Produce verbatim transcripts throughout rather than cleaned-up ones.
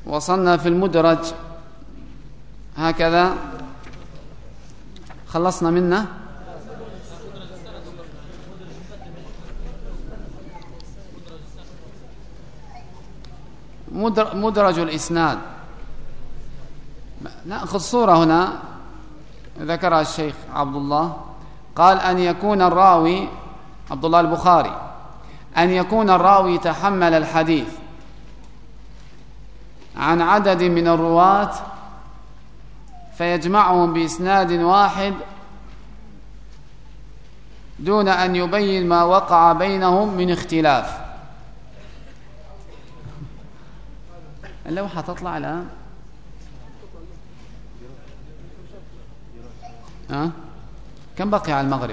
وصلنا في المدرج هكذا، خلصنا منه. مدرج الإسناد، نأخذ صورة هنا ذكرها الشيخ عبد الله، قال أن يكون الراوي عبد الله البخاري أن يكون الراوي تحمل الحديث عن عدد من الرواة فيجمعهم بإسناد واحد دون أن يبين ما وقع بينهم من اختلاف. اللوحة تطلع الآن. أه؟ كم بقي على المغرب؟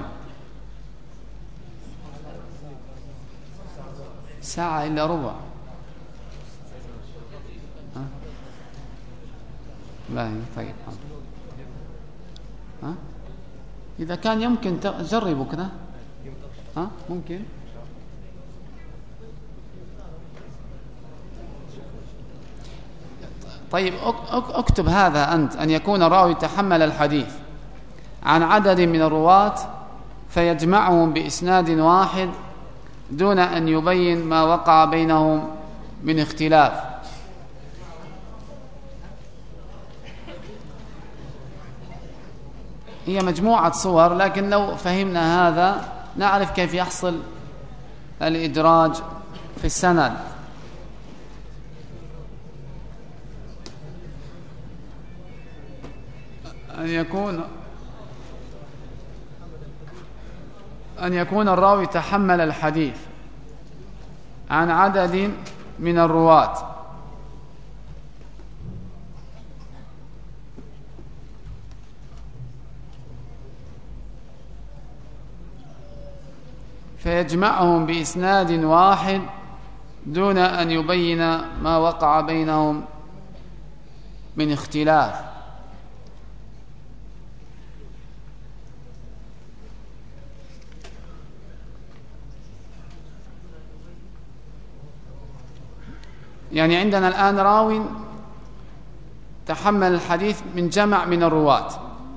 ساعة إلا ربع. أه؟ لا طيب. أه؟ إذا كان يمكن تجربوا كذا. أه؟ ممكن. طيب اكتب هذا أنت، أن يكون الراوي تحمل الحديث عن عدد من الرواة فيجمعهم بإسناد واحد دون أن يبين ما وقع بينهم من اختلاف. هي مجموعة صور، لكن لو فهمنا هذا نعرف كيف يحصل الإدراج في السند. أن يكون أن يكون الراوي تحمل الحديث عن عدد من الرواة فيجمعهم بإسناد واحد دون أن يبين ما وقع بينهم من اختلاف. يعني عندنا الآن راوي تحمل الحديث من جمع من الرواة،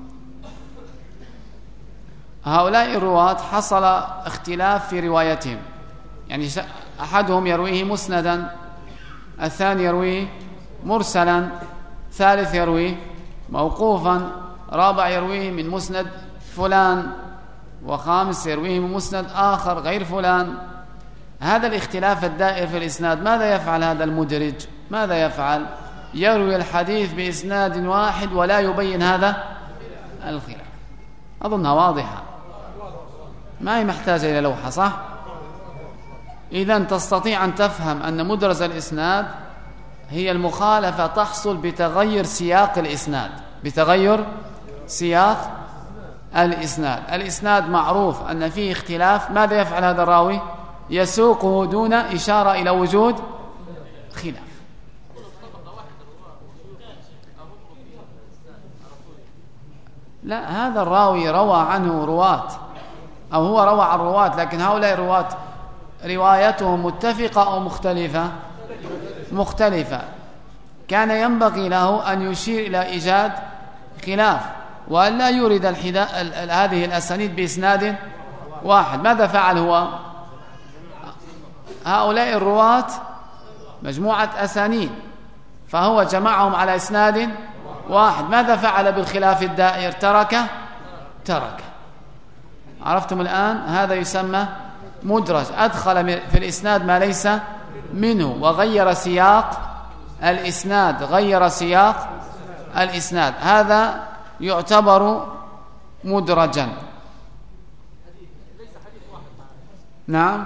هؤلاء الرواة حصل اختلاف في روايتهم، يعني أحدهم يرويه مسندا، الثاني يرويه مرسلا، ثالث يرويه موقوفا، رابع يرويه من مسند فلان، وخامس يرويه من مسند آخر غير فلان. هذا الاختلاف الدائر في الإسناد ماذا يفعل هذا المدرج؟ ماذا يفعل؟ يروي الحديث بإسناد واحد ولا يبين هذا الخلاف. أظنها واضحة، ما هي محتاجة إلى لوحة، صح؟ إذن تستطيع أن تفهم أن مدرج الإسناد هي المخالفة تحصل بتغير سياق الإسناد، بتغير سياق الإسناد. الإسناد معروف أن فيه اختلاف، ماذا يفعل هذا الراوي؟ يسوقه دون إشارة إلى وجود خلاف. لا، هذا الراوي روى عنه رواة، أو هو روى عن رواة، لكن هؤلاء الرواة روايتهم متفقة أو مختلفة؟ مختلفة. كان ينبغي له أن يشير إلى إيجاد خلاف وأن لا يورد هذه الأسانيد بإسناد واحد. ماذا فعل هو؟ هؤلاء الرواة مجموعة أسانيد، فهو جمعهم على إسناد واحد. ماذا فعل بالخلاف الدائر؟ ترك ترك عرفتم الآن؟ هذا يسمى مدرج، أدخل في الإسناد ما ليس منه وغير سياق الإسناد، غير سياق الإسناد، هذا يعتبر مدرجا. نعم،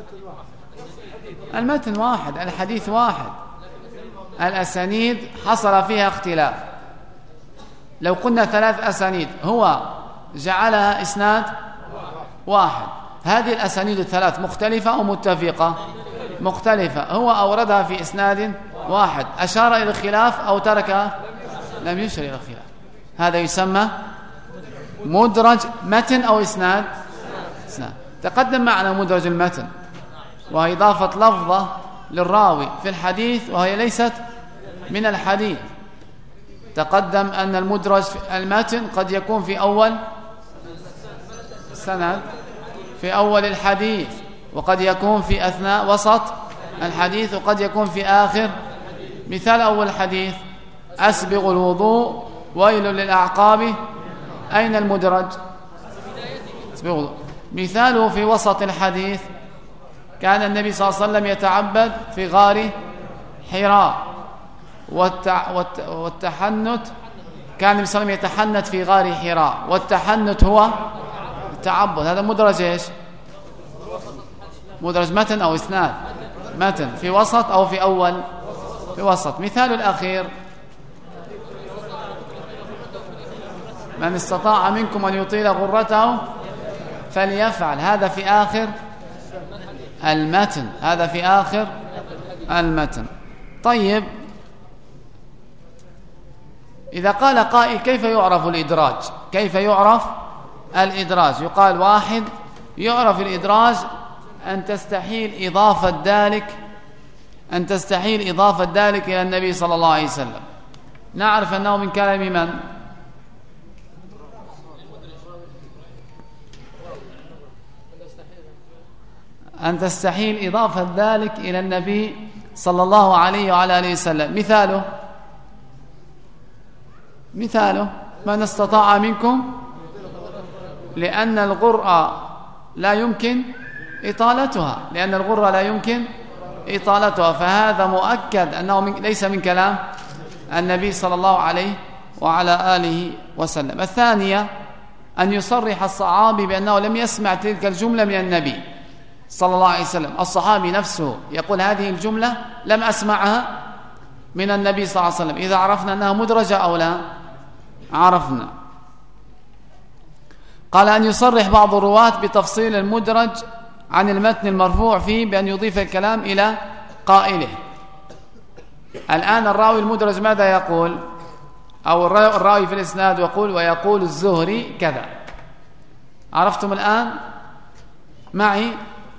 المتن واحد، الحديث واحد، الأسانيد حصل فيها اختلاف. لو قلنا ثلاث أسانيد هو جعلها إسناد واحد، هذه الأسانيد الثلاث مختلفة أو متفقة؟ مختلفة. هو أوردها في إسناد واحد، أشار إلى الخلاف أو تركها؟ لم يشر إلى الخلاف. هذا يسمى مدرج متن أو إسناد؟ إسناد. تقدم معنا مدرج المتن، وهي إضافة لفظة للراوي في الحديث وهي ليست من الحديث. تقدم أن المدرج في المتن قد يكون في أول سند، في أول الحديث، وقد يكون في أثناء وسط الحديث، وقد يكون في آخر. مثال أول الحديث: أسبغ الوضوء ويل للأعقاب، أين المدرج؟ أسبغ الوضوء. مثاله في وسط الحديث: كان النبي صلى الله عليه وسلم يتعبد في غار حراء، والتع... والت... والتحنت كان النبي صلى الله عليه وسلم يتحنت في غار حراء، والتحنت هو التعبد. هذا مدرج ايش؟ مدرج متن أو إسناد؟ متن. في وسط أو في أول؟ في وسط. مثال الأخير: من استطاع منكم أن يطيل غرته فليفعل، هذا في آخر المتن، هذا في آخر المتن. طيب، إذا قال قائل: كيف يعرف الإدراج؟ كيف يعرف الإدراج؟ يقال: واحد، يعرف الإدراج أن تستحيل إضافة ذلك أن تستحيل إضافة ذلك إلى النبي صلى الله عليه وسلم. نعرف أنه من كلام من؟ أن تستحيل إضافة ذلك إلى النبي صلى الله عليه وعلى آله وسلم. مثاله مثاله من استطاع منكم، لأن الغرة لا يمكن إطالتها، لأن الغرة لا يمكن إطالتها، فهذا مؤكد أنه من ليس من كلام النبي صلى الله عليه وعلى آله وسلم. الثانية: أن يصرح الصحابي بأنه لم يسمع تلك الجملة من النبي صلى الله عليه وسلم. الصحابي نفسه يقول: هذه الجملة لم أسمعها من النبي صلى الله عليه وسلم. إذا عرفنا أنها مدرجة أو لا؟ عرفنا. قال: أن يصرح بعض الرواة بتفصيل المدرج عن المتن المرفوع فيه بأن يضيف الكلام إلى قائله. الآن الراوي المدرج ماذا يقول؟ أو الراوي في الإسناد يقول: ويقول الزهري كذا. عرفتم الآن معي؟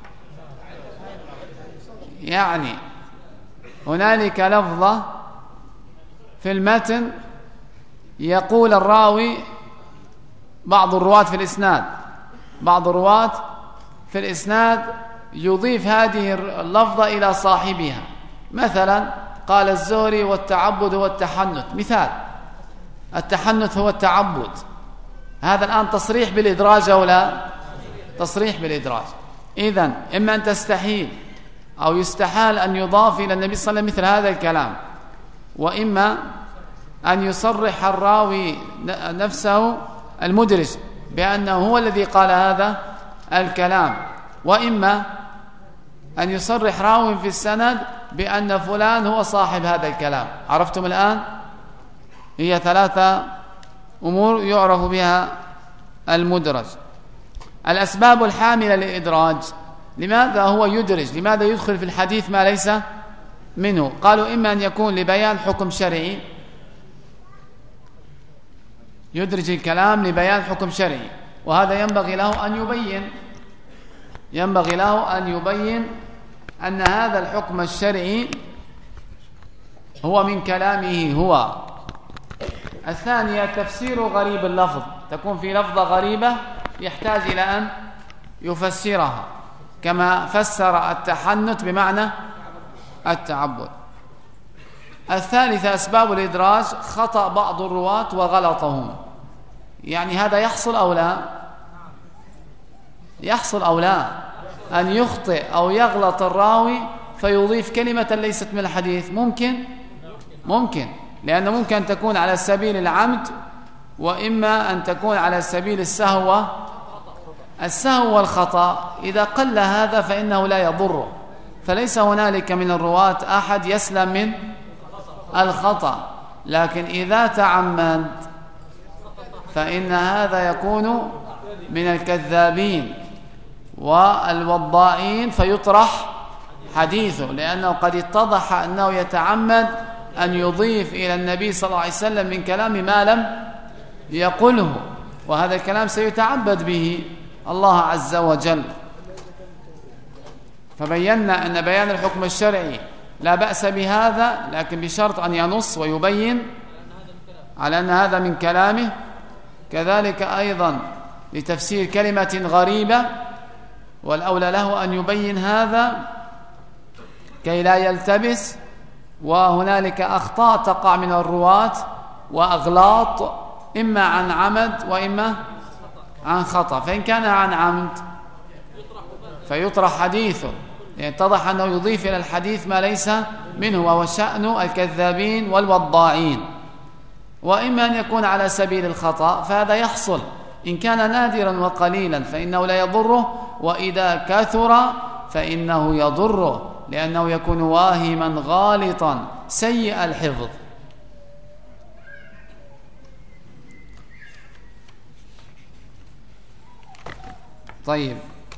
يعني هنالك لفظة في المتن يقول الراوي، بعض الرواة في الإسناد بعض الرواة في الإسناد يضيف هذه اللفظة إلى صاحبها. مثلا قال الزهري: والتعبد هو التحنت. مثال: التحنت هو التعبد. هذا الآن تصريح بالإدراج أو لا؟ تصريح بالإدراج. إذن إما أن تستحيل أو يستحال أن يضاف إلى النبي صلى الله عليه وسلم مثل هذا الكلام، وإما أن يصرح الراوي نفسه المدرج بأنه هو الذي قال هذا الكلام، وإما أن يصرح راوي في السند بأن فلان هو صاحب هذا الكلام. عرفتم الآن؟ هي ثلاثة أمور يعرف بها المدرج. الأسباب الحاملة للإدراج: لماذا هو يدرج؟ لماذا يدخل في الحديث ما ليس منه؟ قالوا: إما أن يكون لبيان حكم شرعي، يدرج الكلام لبيان حكم شرعي، وهذا ينبغي له أن يبين ينبغي له أن يبين أن هذا الحكم الشرعي هو من كلامه هو. الثانية: تفسير غريب اللفظ، تكون في لفظة غريبة يحتاج إلى أن يفسرها، كما فسر التحنت بمعنى التعبد. الثالثة: أسباب الإدراج: خطأ بعض الرواة وغلطهم. يعني هذا يحصل أو لا؟ يحصل أو لا؟ أن يخطئ أو يغلط الراوي فيضيف كلمة ليست من الحديث. ممكن ممكن لأنه ممكن أن تكون على سبيل العمد، وإما أن تكون على سبيل السهو السهو والخطأ. إذا قل هذا فإنه لا يضره، فليس هنالك من الرواة أحد يسلم من الخطأ. لكن إذا تعمد فإن هذا يكون من الكذابين والوضائين فيطرح حديثه، لأنه قد اتضح أنه يتعمد أن يضيف إلى النبي صلى الله عليه وسلم من كلام ما لم يقله، وهذا الكلام سيتعبد به الله عز وجل. فبينا أن بيان الحكم الشرعي لا بأس بهذا، لكن بشرط أن ينص ويبين على أن هذا من كلامه. كذلك أيضا لتفسير كلمة غريبة، والأولى له أن يبين هذا كي لا يلتبس. وهنالك أخطاء تقع من الرواة وأغلاط، إما عن عمد وإما عن خطأ. فإن كان عن عمد فيطرح حديثه، يتضح أنه يضيف إلى الحديث ما ليس منه، وهو شأن الكذابين والوضاعين. وإما أن يكون على سبيل الخطأ، فهذا يحصل إن كان نادرا وقليلا فإنه لا يضره، وإذا كثر فإنه يضره، لأنه يكون واهما غالطا سيء الحفظ. طيب،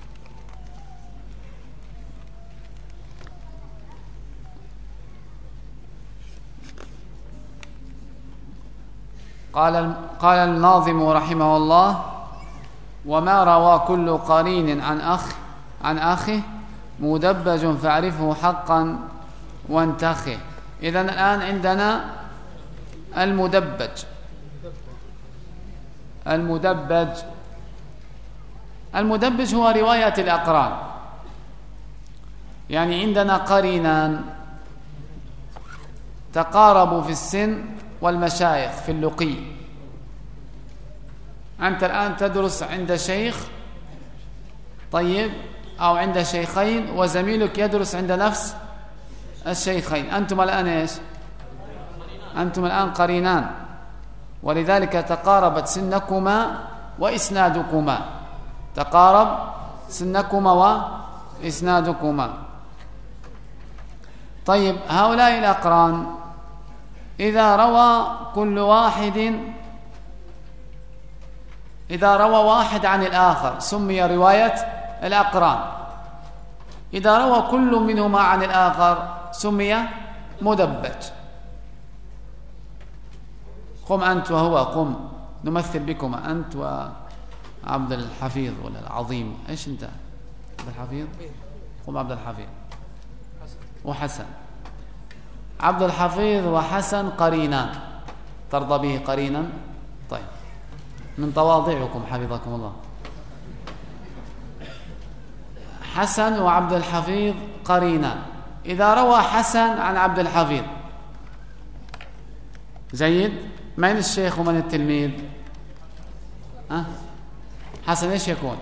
قال قال الناظم رحمه الله: وما روى كل قرين عن أخ عن أخه مدبج فاعرفه حقا وانتخه. إذن الآن عندنا المدبج. المدبج المدبج هو رواية الأقران. يعني عندنا قرينان تقاربوا في السن والمشايخ في اللقي. أنت الآن تدرس عند شيخ، طيب، أو عند شيخين، وزميلك يدرس عند نفس الشيخين. أنتم الآن إيش؟ أنتم الآن قرينان، ولذلك تقاربت سنكما وإسنادكما. تقارب سنكما وإسنادكما. طيب، هؤلاء الأقران إذا روى كل واحد إذا روى واحد عن الآخر سمي رواية الأقران. إذا روى كل منهما عن الآخر سمي مدبج. قم أنت وهو، قم نمثل بكما، أنت وعبد الحفيظ ولا العظيم، إيش أنت؟ عبد الحفيظ؟ قم عبد الحفيظ وحسن. عبد الحفيظ وحسن قرينان، ترضى به قرينا؟ طيب، من تواضعكم حفظكم الله. حسن وعبد الحفيظ قرينان. إذا روى حسن عن عبد الحفيظ، جيد، من الشيخ ومن التلميذ؟ أه؟ حسن إيش يكون؟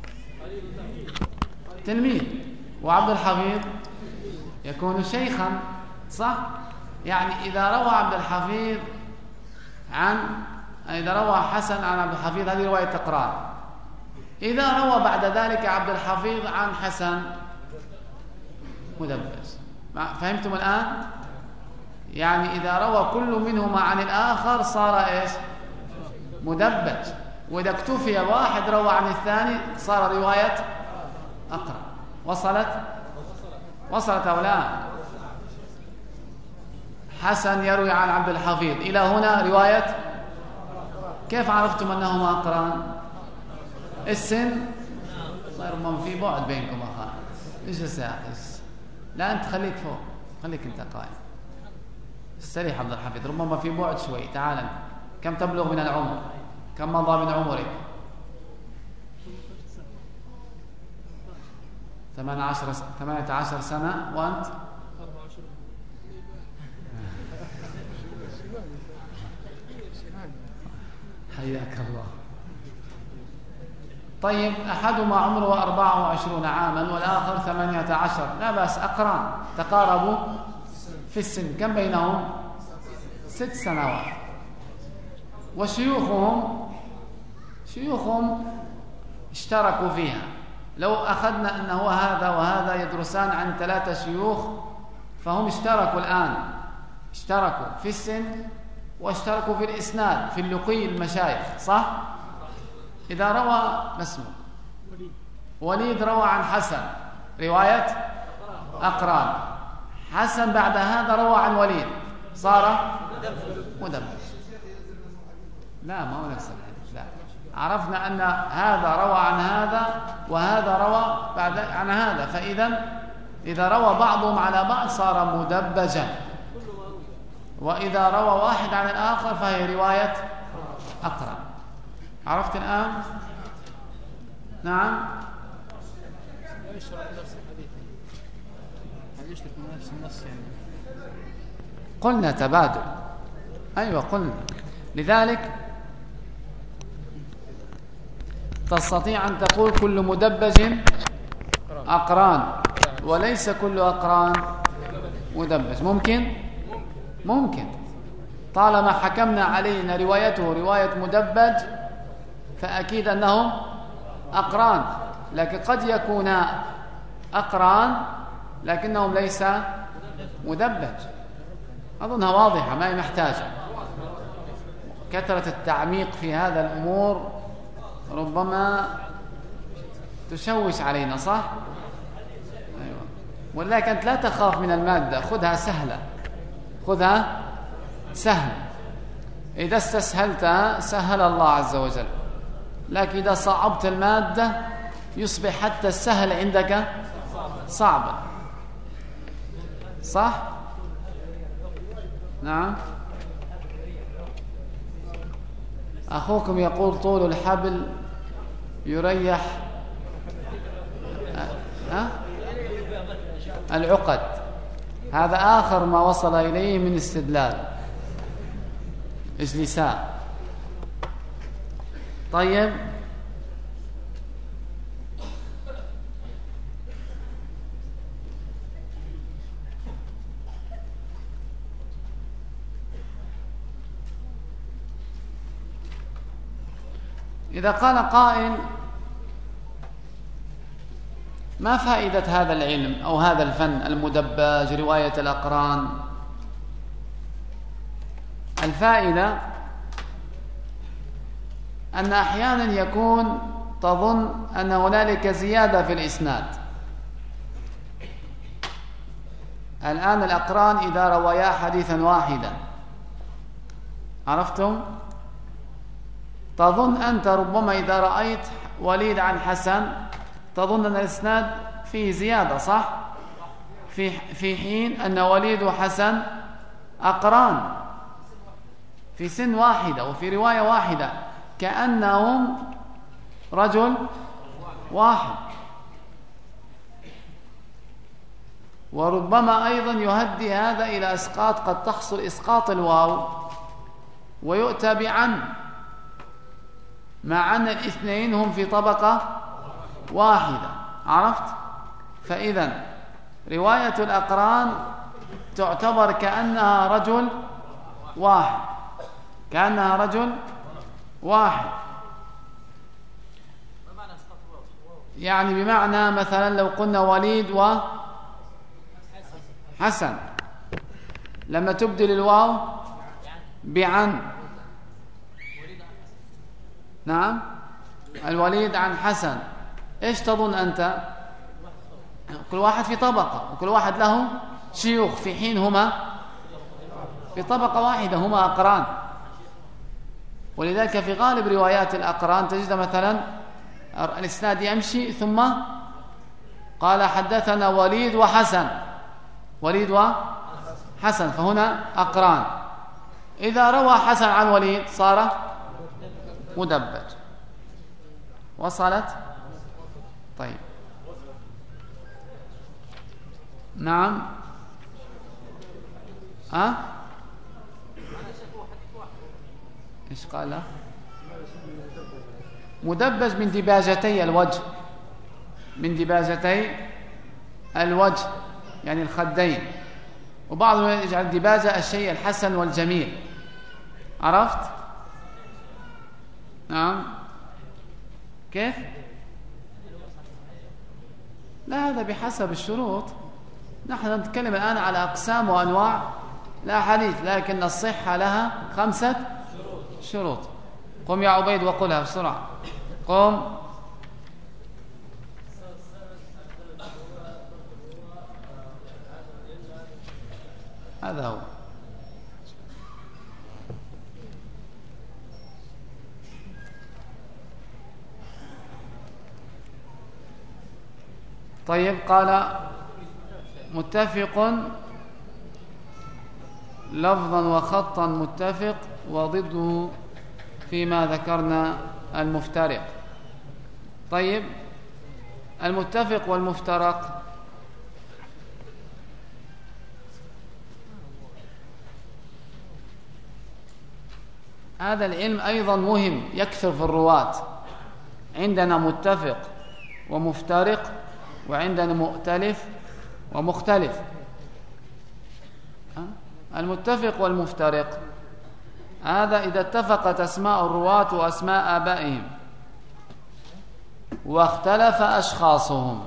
تلميذ، وعبد الحفيظ يكون شيخا، صح؟ يعني إذا روى عبد الحفيظ عن إذا روى حسن عن عبد الحفيظ، هذه رواية أقران. إذا روى بعد ذلك عبد الحفيظ عن حسن مدبج. فهمتم الآن؟ يعني إذا روى كل منهما عن الآخر صار إيش؟ مدبج. وإذا اكتفي واحد روى عن الثاني صار رواية أقران. وصلت؟ وصلت أو لا؟ حسن يروي عن عبد الحفيظ إلى هنا رواية. كيف عرفتم أنهما أقران؟ السن صار ما في بعد بينكم أخوان. إيش الساعة؟ لا أنت خليك فوق، خليك أنت قائم. استريح عبد الحفيظ، ربما في بعد شوي. تعال أنت. كم تبلغ من العمر؟ كم مضى من عمرك؟ ثمانية عشر ثمانية عشر سنة. وأنت؟ حياك الله. طيب، أحدهما عمره أربعة وعشرون عاما والآخر ثمانية عشر، لا بأس، أقران تقاربوا في السن. كم بينهم؟ ست سنوات. وشيوخهم شيوخهم اشتركوا فيها. لو أخذنا أنه هذا وهذا يدرسان عن ثلاثة شيوخ، فهم اشتركوا الآن، اشتركوا في السن واشتركوا في الإسناد، في اللقي المشايخ، صح؟ إذا روى مسموع وليد روى عن حسن رواية أقران. حسن بعد هذا روى عن وليد صار مدبج. لا، ما هو نفس الحديث. لا، عرفنا أن هذا روى عن هذا وهذا روى بعد عن هذا، فإذا إذا روى بعضهم على بعض صار مدبجا، وإذا روى واحد عن الآخر فهي رواية أقران. عرفت الآن؟ نعم. قلنا تبادل، أيوة قلنا. لذلك تستطيع أن تقول كل مدبج أقران، وليس كل أقران مدبج. ممكن؟ ممكن، طالما حكمنا علينا روايته رواية مدبج فأكيد أنهم أقران، لكن قد يكون أقران لكنهم ليس مدبج. أظنها واضحة، ما هي محتاجة. كثرة التعميق في هذا الأمور ربما تشوش علينا، صح؟ أيوة. ولكن أنت لا تخاف من المادة، خذها سهلة، خذها سهل. إذا استسهلتها سهل الله عز وجل، لكن إذا صعبت المادة يصبح حتى السهل عندك صعبا، صح؟ نعم. أخوكم يقول طول الحبل يريح أه؟ العقد. هذا آخر ما وصل إليه من استدلال. اجلساء. طيب، إذا قال قائل ما فائدة هذا العلم أو هذا الفن المدبج رواية الأقران؟ الفائدة أن أحيانا يكون تظن أن هنالك زيادة في الإسناد. الآن الأقران إذا روايا حديثا واحدا، عرفتم؟ تظن أنت ربما إذا رأيت وليد عن حسن تظن أن الإسناد فيه زيادة، صح؟ في في حين أن وليد وحسن أقران في سن واحدة وفي رواية واحدة، كأنهم رجل واحد. وربما أيضا يهدي هذا إلى إسقاط، قد تحصل إسقاط الواو ويؤتى بعن، مع أن الاثنين هم في طبقة واحدة. عرفت؟ فإذا رواية الأقران تعتبر كأنها رجل واحد، كأنها رجل واحد. يعني بمعنى مثلا لو قلنا وليد وحسن، لما تبدل الواو بعن، نعم، الوليد عن حسن، ايش تظن أنت؟ كل واحد في طبقة وكل واحد له شيوخ، في حين هما في طبقة واحدة، هما أقران. ولذلك في غالب روايات الأقران تجد مثلا الإسناد يمشي ثم قال حدثنا وليد وحسن، وليد وحسن، فهنا أقران. إذا روى حسن عن وليد صار مدبج. وصلت؟ طيب، نعم. ها أه؟ ايش قال؟ مدبج من دباجتي الوجه، من دباجتي الوجه يعني الخدين، وبعضهم يجعل دباجة الشيء الحسن والجميل. عرفت؟ نعم. كيف؟ لا، هذا بحسب الشروط. نحن نتكلم الآن على أقسام وأنواع الأحاديث، لكن الصحة لها خمسة شروط. قم يا عبيد وقلها بسرعة. قم. هذا هو. طيب، قال متفق لفظا وخطا متفق، وضده فيما ذكرنا المفترق. طيب، المتفق والمفترق هذا العلم أيضا مهم، يكثر في الرواة. عندنا متفق ومفترق، وعندنا مؤتلف ومختلف. المتفق والمفترق هذا إذا اتفقت أسماء الرواة وأسماء آبائهم واختلف أشخاصهم.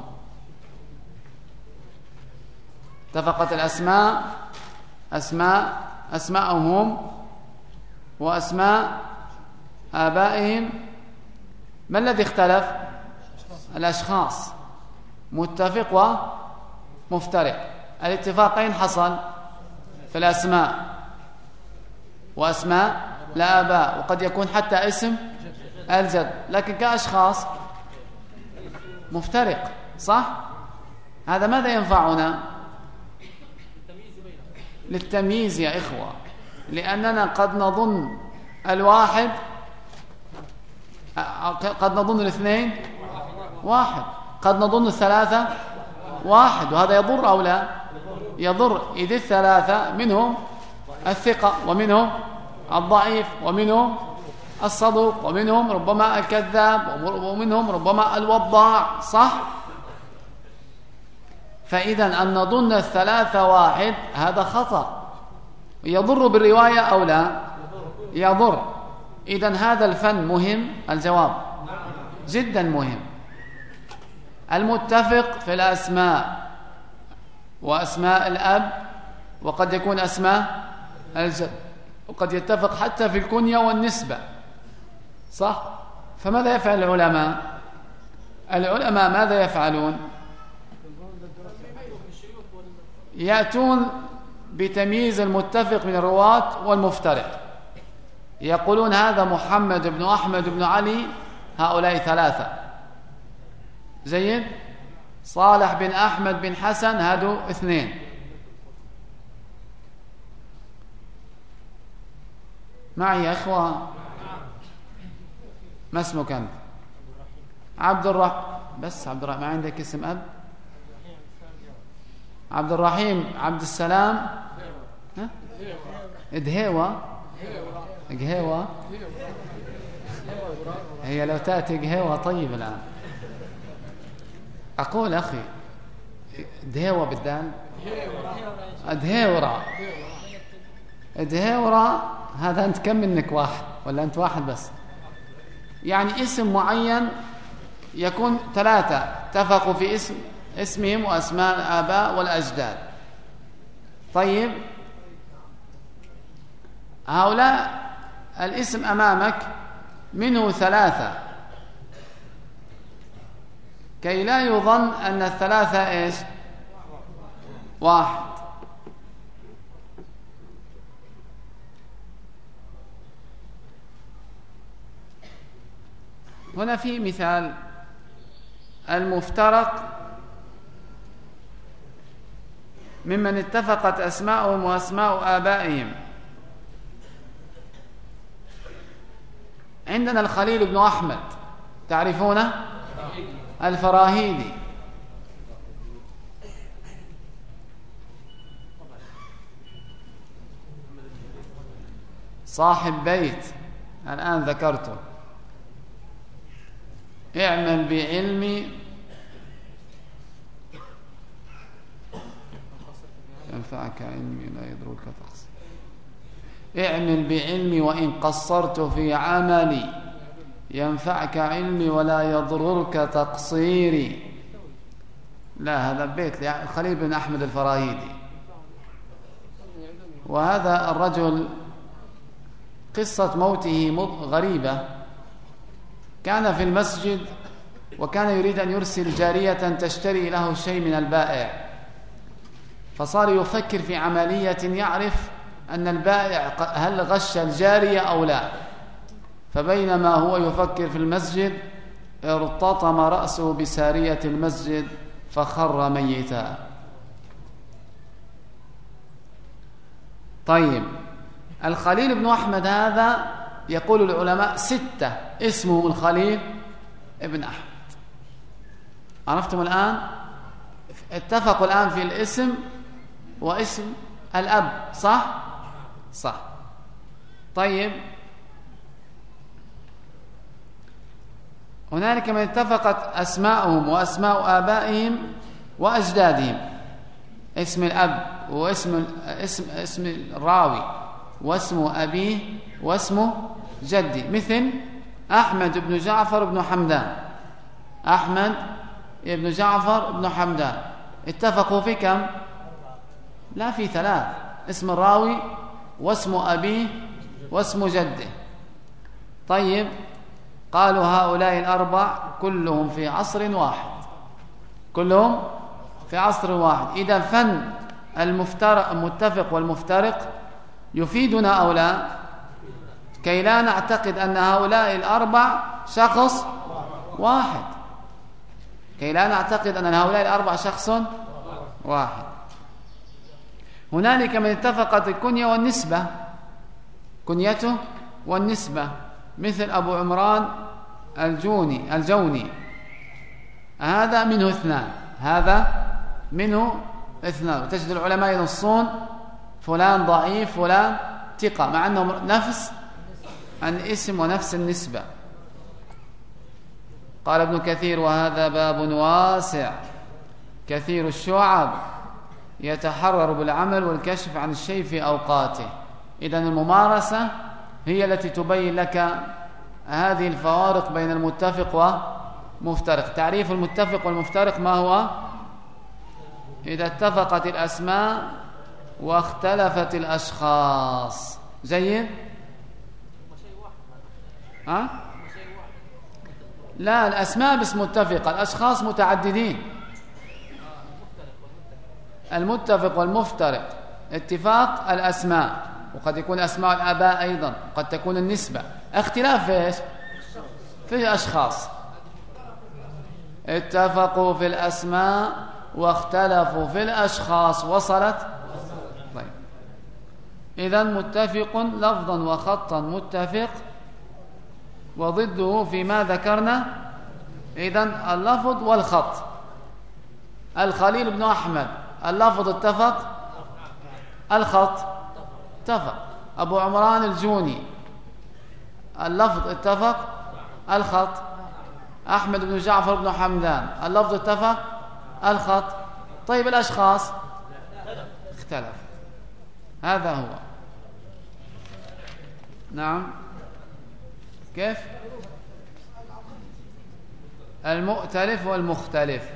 اتفقت الأسماء أسماء أسماءهم وأسماء آبائهم، ما الذي اختلف؟ الأشخاص. متفق ومفترق، الاتفاقين حصل في الأسماء وأسماء الآباء، وقد يكون حتى اسم الجد، لكن كأشخاص مفترق. صح؟ هذا ماذا ينفعنا؟ للتمييز يا إخوة، لأننا قد نظن الواحد قد نظن الاثنين واحد، قد نظن الثلاثة واحد، وهذا يضر أو لا؟ يضر، إذ الثلاثة منهم الثقة، ومنهم الضعيف، ومنهم الصدوق، ومنهم ربما الكذاب، ومنهم ربما الوضاع. صح؟ فإذا أن نظن الثلاثة واحد هذا خطأ، يضر بالرواية أو لا؟ يضر. إذن هذا الفن مهم. الجواب جدا مهم. المتفق في الأسماء وأسماء الأب، وقد يكون أسماء الجد، وقد يتفق حتى في الكنية والنسبة. صح؟ فماذا يفعل العلماء؟ العلماء ماذا يفعلون؟ يأتون بتمييز المتفق من الرواة والمفترق، يقولون هذا محمد بن أحمد بن علي، هؤلاء ثلاثة. زين؟ صالح بن أحمد بن حسن، هادو اثنين. معي يا إخوة؟ ما اسمك أنت؟ عبد الرحيم. بس عبد الرحيم، ما عندك اسم أب؟ عبد الرحيم عبد السلام. ها؟ دهيوة قهيوة. هي لو تأتي قهيوة طيب الآن. أقول أخي دهيوة بالدال، دهيورة دهيورة. هذا أنت كم منك واحد ولا أنت واحد بس؟ يعني اسم معين يكون ثلاثة اتفقوا في اسم اسمهم وأسماء الآباء والأجداد. طيب، هؤلاء الاسم أمامك منه ثلاثة، كي لا يظن أن الثلاثة إيش؟ واحد. هنا في مثال. المفترق ممن اتفقت أسماءهم وأسماء آبائهم. عندنا الخليل بن أحمد، تعرفونه؟ الفراهيدي. صاحب بيت الآن ذكرته، اعمل بعلمي ينفعك علمي لا يضرك تقصير، اعمل بعلمي وإن قصرت في عملي ينفعك علمي ولا يضرك تقصيري. لا، هذا البيت خليل بن أحمد الفراهيدي. وهذا الرجل قصة موته غريبة. كان في المسجد وكان يريد أن يرسل جارية تشتري له شيء من البائع، فصار يفكر في عملية يعرف أن البائع هل غش الجارية أو لا. فبينما هو يفكر في المسجد ارتطم رأسه بسارية المسجد فخر ميتا. طيب الخليل بن أحمد هذا يقول العلماء ستة اسمه الخليل ابن أحمد. عرفتم الآن؟ اتفقوا الآن في الاسم واسم الأب، صح؟ صح. طيب هنالك من اتفقت أسماءهم وأسماء آبائهم وأجدادهم، اسم الأب واسم اسم اسم الراوي واسم أبيه واسم جدي، مثل أحمد بن جعفر بن حمدان. أحمد بن جعفر بن حمدان اتفقوا في كم؟ لا، في ثلاث: اسم الراوي واسم أبيه واسم جده. طيب قالوا هؤلاء الأربع كلهم في عصر واحد، كلهم في عصر واحد. إذا فن المفترق المتفق والمفترق يفيدنا أو لا؟ كي لا نعتقد أن هؤلاء الأربع شخص واحد، كي لا نعتقد أن هؤلاء الأربع شخص واحد. هنالك من اتفقت الكنية والنسبة، كنيته والنسبة، مثل أبو عمران الجوني الجوني، هذا منه اثنان، هذا منه اثنان. وتجد العلماء ينصون فلان ضعيف فلان ثقة، مع أنهم نفس الاسم ونفس النسبة. قال ابن كثير: وهذا باب واسع كثير الشعب يتحرر بالعمل والكشف عن الشيء في أوقاته. إذن الممارسة هي التي تبين لك هذه الفوارق بين المتفق ومفترق. تعريف المتفق والمفترق ما هو؟ إذا اتفقت الأسماء واختلفت الأشخاص. جيد؟ ها؟ لا، الأسماء بس متفقة، الأشخاص متعددين. المتفق والمفترق اتفاق الأسماء، وقد يكون أسماء الآباء أيضا، وقد تكون النسبة. اختلاف في إيش؟ في الأشخاص. اتفقوا في الأسماء واختلفوا في الأشخاص. وصلت؟ طيب. إذن متفق لفظا وخطا متفق، وضده فيما ذكرنا إذن اللفظ والخط. الخليل بن أحمد اللفظ اتفق، الخط اتفق. أبو عمران الجوني اللفظ اتفق، الخط. أحمد بن جعفر بن حمدان اللفظ اتفق، الخط. طيب الأشخاص اختلف. هذا هو. نعم. كيف؟ المؤتلف والمختلف.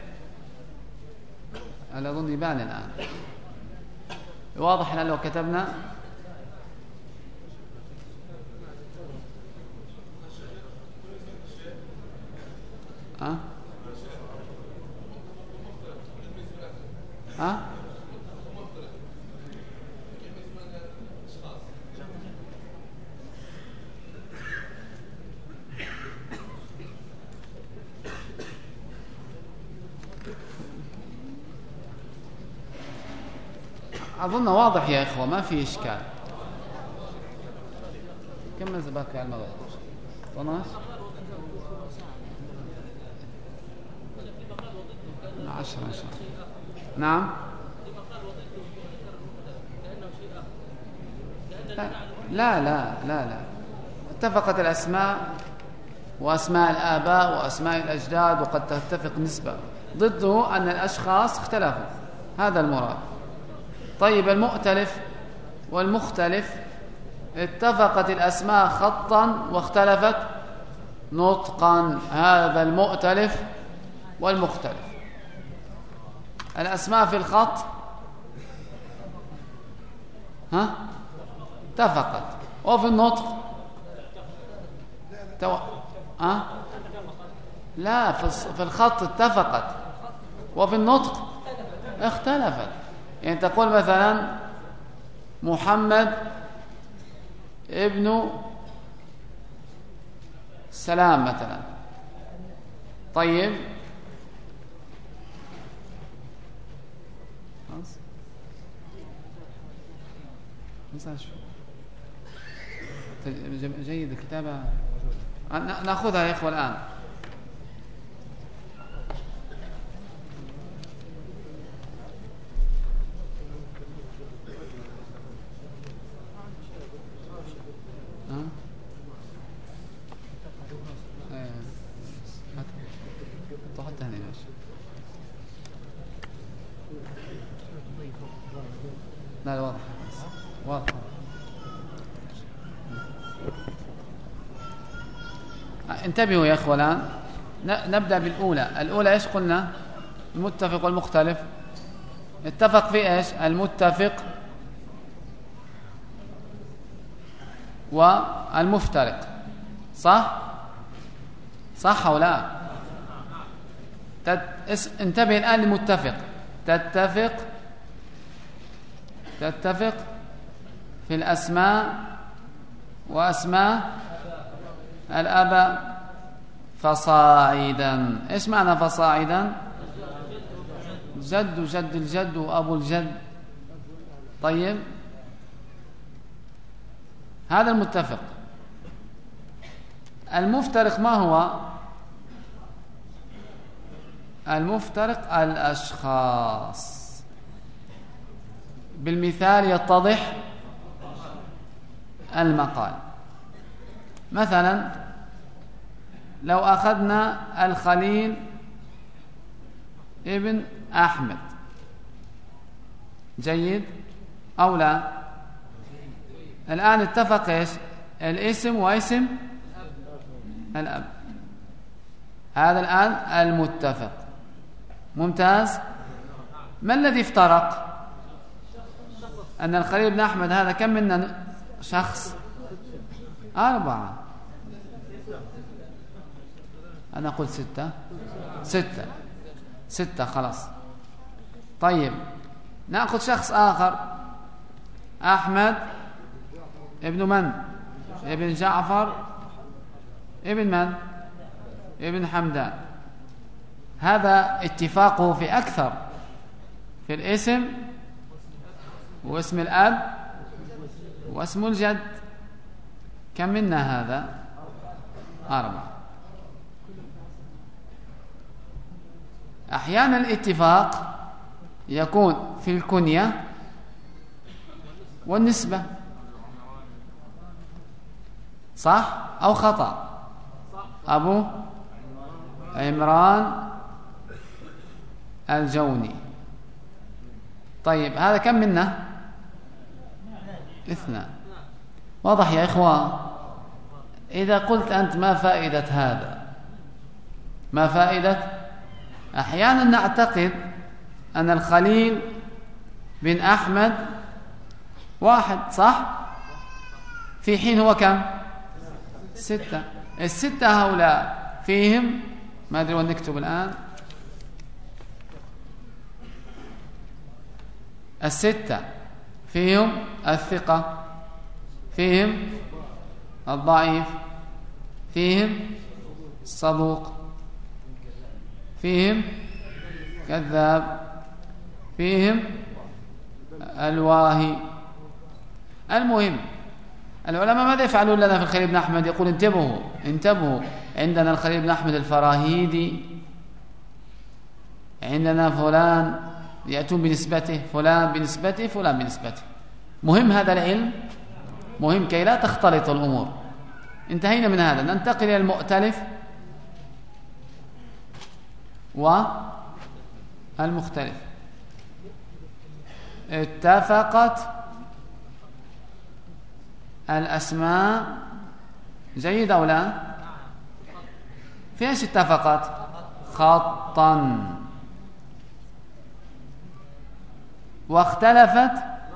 أنا أظن يبان الآن واضح لو كتبنا ها ها أظن واضح يا إخوة، ما في إشكال. كم من زباك على المغرب؟ طناش عشرة إن شاء الله. نعم. لا لا لا لا اتفقت الأسماء وأسماء الآباء وأسماء الأجداد، وقد تتفق نسبة. ضده أن الأشخاص اختلفوا، هذا المراد. طيب المؤتلف والمختلف اتفقت الأسماء خطا واختلفت نطقا، هذا المؤتلف والمختلف. الأسماء في الخط ها اتفقت، وفي النطق تو... ها لا، في الخط اتفقت، وفي النطق اختلفت. يعني تقول مثلا محمد ابن سلام مثلا. طيب جيد الكتابة نأخذها يا إخوة الآن. لا واضح واضح. انتبهوا يا اخوة الآن نبدأ بالأولى. الأولى ايش قلنا؟ المتفق والمختلف. اتفق في ايش؟ المتفق والمفترق، صح؟ صح أو لا؟ تت... انتبه الآن للمتفق. تتفق تتفق في الأسماء وأسماء الآباء فصاعدا. إيش معنى فصاعدا؟ جد جد الجد وأبو الجد. طيب هذا المتفق. المفترق ما هو؟ المفترق الأشخاص. بالمثال يتضح المقال. مثلا لو أخذنا الخليل ابن أحمد، جيد أو لا؟ الآن اتفق إيش؟ الاسم واسم الأب. هذا الآن المتفق. ممتاز. ما الذي افترق؟ أن الخليل بن أحمد هذا كم منا شخص؟ أربعة. أنا قلت ستة. ستة ستة خلاص. طيب نأخذ شخص آخر. أحمد ابن من؟ ابن جعفر ابن من؟ ابن حمدان. هذا اتفاقه في أكثر، في الاسم واسم الأب واسم الجد. كم منا هذا؟ أربعة. أحيانا الاتفاق يكون في الكنية والنسبة، صح أو خطأ؟ أبو عمران الجوني. طيب هذا كم منا؟ اثنان. واضح يا إخوة؟ إذا قلت أنت ما فائدة هذا؟ ما فائدة؟ أحيانا نعتقد أن الخليل بن أحمد واحد، صح؟ في حين هو كم؟ ستة. الستة هؤلاء فيهم، ما أدري وين نكتب الآن، الستة فيهم الثقة، فيهم الضعيف، فيهم الصدوق، فيهم كذاب، فيهم الواهي. المهم العلماء ماذا يفعلون لنا في الخليل بن أحمد؟ يقول انتبهوا انتبهوا عندنا الخليل بن أحمد الفراهيدي، عندنا فلان، يأتون بنسبته، فلان بنسبته، فلان بنسبته. مهم هذا العلم، مهم كي لا تختلط الأمور. انتهينا من هذا، ننتقل إلى المؤتلف والمختلف. اتفقت الأسماء، جيد أو لا؟ في ايش اتفقت؟ خطا. واختلفت،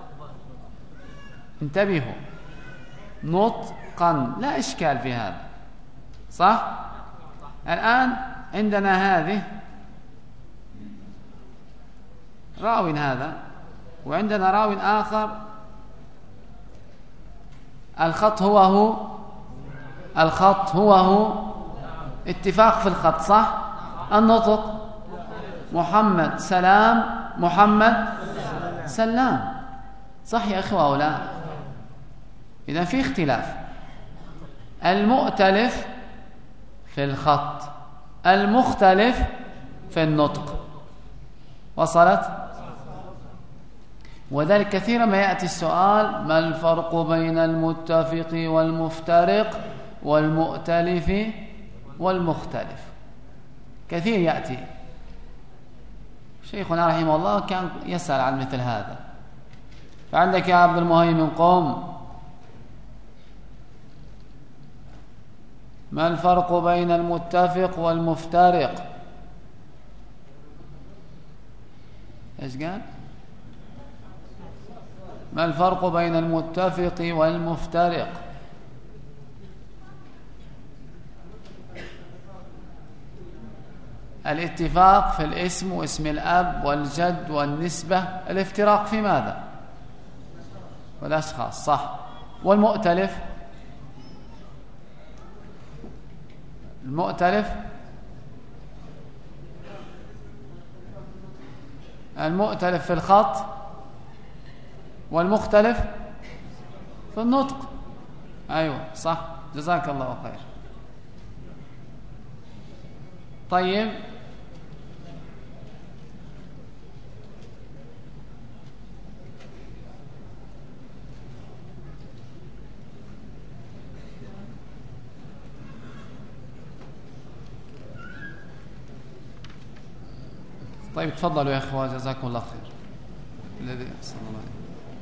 انتبهوا، نطقا. لا إشكال في هذا، صح؟ الآن عندنا هذه راو هذا، وعندنا راو آخر الخط هو هو الخط هو هو اتفاق في الخط، صح؟ النطق محمد سلام، محمد سلام، صح يا إخوة أو لا؟ إذا في اختلاف. المؤتلف في الخط، المختلف في النطق. وصلت؟ وذلك كثيرا ما يأتي السؤال: ما الفرق بين المتفق والمفترق والمؤتلف والمختلف؟ كثير يأتي. شيخنا رحمه الله كان يسأل عن مثل هذا. فعندك يا عبد المهيمن قم. ما الفرق بين المتفق والمفترق؟ ايش قال؟ ما الفرق بين المتفق والمفترق؟ الاتفاق في الاسم واسم الأب والجد والنسبة، الافتراق في ماذا؟ والأشخاص. صح. والمؤتلف؟ المؤتلف المؤتلف في الخط، والمختلف في النطق. أيوة صح، جزاك الله خير. طيب، طيب تفضلوا يا اخوة، جزاكم الله خير. الذي صلى الله عليه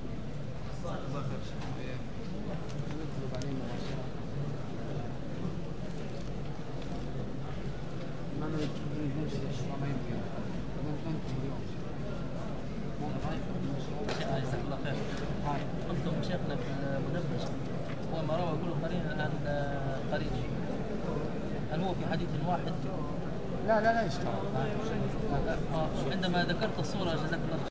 قلتم شيخنا في المدبج هو ما روى كل قرين عن قرين، هل هو في حديث واحد؟ لا لا لا يشتغل. عندما ذكرت الصورة جزاك الله